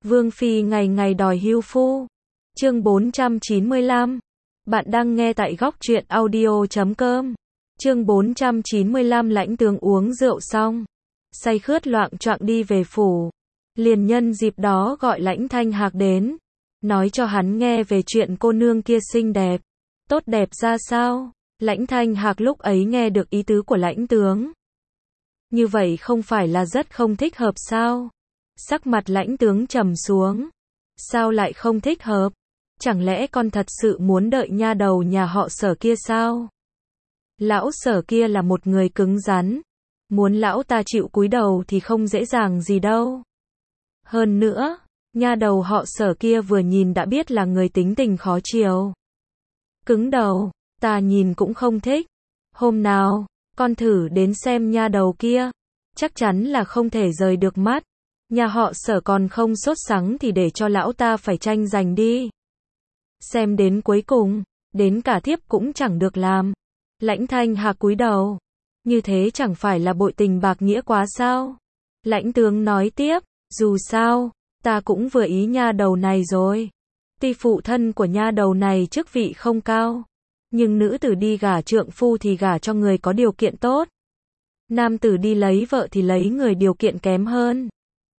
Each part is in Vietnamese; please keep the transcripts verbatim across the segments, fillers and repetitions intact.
Vương phi ngày ngày đòi hưu phu. Chương bốn trăm chín mươi lăm. Bạn đang nghe tại góc truyện audio chấm com. Chương bốn trăm chín mươi lăm. Lãnh tướng uống rượu xong, say khướt loạng choạng đi về phủ. Liền nhân dịp đó gọi Lãnh Thanh Hạc đến, nói cho hắn nghe về chuyện cô nương kia xinh đẹp, tốt đẹp ra sao. Lãnh Thanh Hạc lúc ấy nghe được ý tứ của lãnh tướng. Như vậy không phải là rất không thích hợp sao? Sắc mặt lãnh tướng trầm xuống. Sao lại không thích hợp? Chẳng lẽ con thật sự muốn đợi nha đầu nhà họ Sở kia sao? Lão Sở kia là một người cứng rắn. Muốn lão ta chịu cúi đầu thì không dễ dàng gì đâu. Hơn nữa, nha đầu họ Sở kia vừa nhìn đã biết là người tính tình khó chiều. Cứng đầu, ta nhìn cũng không thích. Hôm nào, con thử đến xem nha đầu kia. Chắc chắn là không thể rời được mắt. Nhà họ Sở còn không sốt sắng thì để cho lão ta phải tranh giành đi. Xem đến cuối cùng, đến cả thiếp cũng chẳng được làm. Lãnh Thanh Hạc cúi đầu. Như thế chẳng phải là bội tình bạc nghĩa quá sao? Lãnh tướng nói tiếp, dù sao, ta cũng vừa ý nha đầu này rồi. Tuy phụ thân của nha đầu này chức vị không cao, nhưng nữ tử đi gả trượng phu thì gả cho người có điều kiện tốt. Nam tử đi lấy vợ thì lấy người điều kiện kém hơn.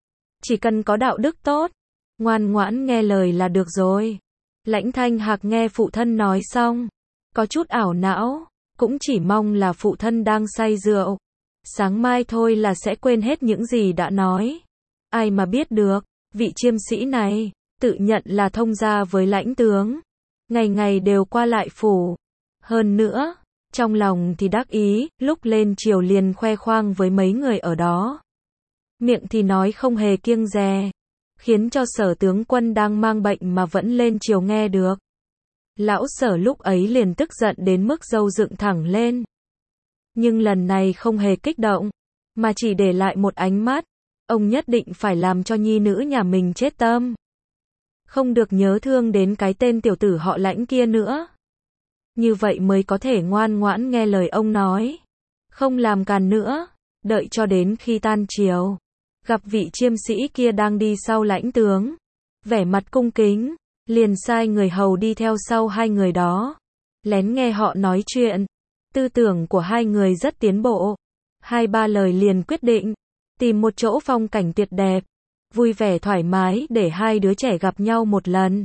Chỉ cần có đạo đức tốt, ngoan ngoãn nghe lời là được rồi. Lãnh Thanh Hạc nghe phụ thân nói xong, có chút ảo não, cũng chỉ mong là phụ thân đang say rượu. Sáng mai thôi là sẽ quên hết những gì đã nói. Ai mà biết được, vị chiêm sĩ này, tự nhận là thông gia với lãnh tướng. Ngày ngày đều qua lại phủ. Hơn nữa, trong lòng thì đắc ý, lúc lên triều liền khoe khoang với mấy người ở đó. Miệng thì nói không hề kiêng dè, khiến cho Sở tướng quân đang mang bệnh mà vẫn lên triều nghe được. Lão Sở lúc ấy liền tức giận đến mức râu dựng thẳng lên. Nhưng lần này không hề kích động, mà chỉ để lại một ánh mắt. Ông nhất định phải làm cho nhi nữ nhà mình chết tâm. Không được nhớ thương đến cái tên tiểu tử họ Lãnh kia nữa. Như vậy mới có thể ngoan ngoãn nghe lời ông nói. Không làm càn nữa, đợi cho đến khi tan chiều. Gặp vị chiêm sĩ kia đang đi sau lãnh tướng. Vẻ mặt cung kính, liền sai người hầu đi theo sau hai người đó. Lén nghe họ nói chuyện. Tư tưởng của hai người rất tiến bộ. Hai ba lời liền quyết định. Tìm một chỗ phong cảnh tuyệt đẹp. Vui vẻ thoải mái để hai đứa trẻ gặp nhau một lần.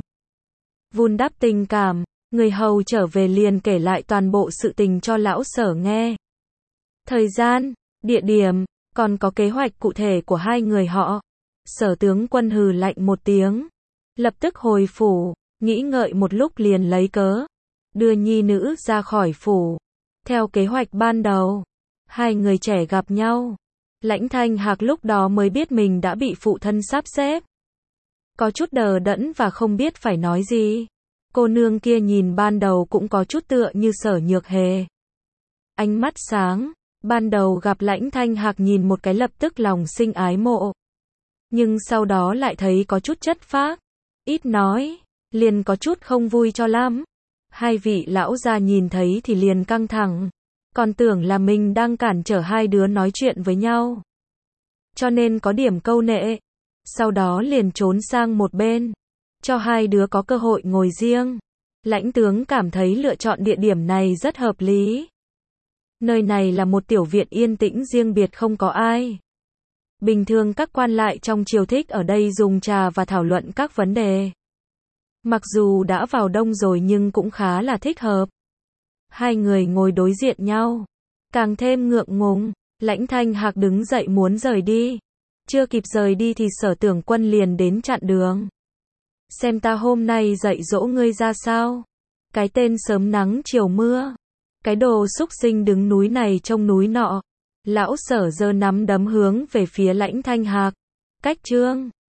Vun đắp tình cảm. Người hầu trở về liền kể lại toàn bộ sự tình cho lão Sở nghe. Thời gian, địa điểm, còn có kế hoạch cụ thể của hai người họ. Sở tướng quân hừ lạnh một tiếng. Lập tức hồi phủ, nghĩ ngợi một lúc liền lấy cớ. Đưa nhi nữ ra khỏi phủ. Theo kế hoạch ban đầu, hai người trẻ gặp nhau. Lãnh Thanh Hạc lúc đó mới biết mình đã bị phụ thân sắp xếp. Có chút đờ đẫn và không biết phải nói gì. Cô nương kia nhìn ban đầu cũng có chút tựa như Sở Nhược Hề. Ánh mắt sáng, ban đầu gặp Lãnh Thanh Hạc nhìn một cái lập tức lòng sinh ái mộ. Nhưng sau đó lại thấy có chút chất phác, ít nói, liền có chút không vui cho lắm. Hai vị lão già nhìn thấy thì liền căng thẳng, còn tưởng là mình đang cản trở hai đứa nói chuyện với nhau. Cho nên có điểm câu nệ, sau đó liền trốn sang một bên. Cho hai đứa có cơ hội ngồi riêng. Lãnh tướng cảm thấy lựa chọn địa điểm này rất hợp lý. Nơi này là một tiểu viện yên tĩnh riêng biệt không có ai. Bình thường các quan lại trong triều thích ở đây dùng trà và thảo luận các vấn đề. Mặc dù đã vào đông rồi nhưng cũng khá là thích hợp. Hai người ngồi đối diện nhau. Càng thêm ngượng ngùng, Lãnh Thanh Hạc đứng dậy muốn rời đi. Chưa kịp rời đi thì Sở tướng quân liền đến chặn đường. Xem ta hôm nay dạy dỗ ngươi ra sao? Cái tên sớm nắng chiều mưa. Cái đồ xúc sinh đứng núi này trông núi nọ. Lão Sở giơ nắm đấm hướng về phía Lãnh Thanh Hạc. Cách trương.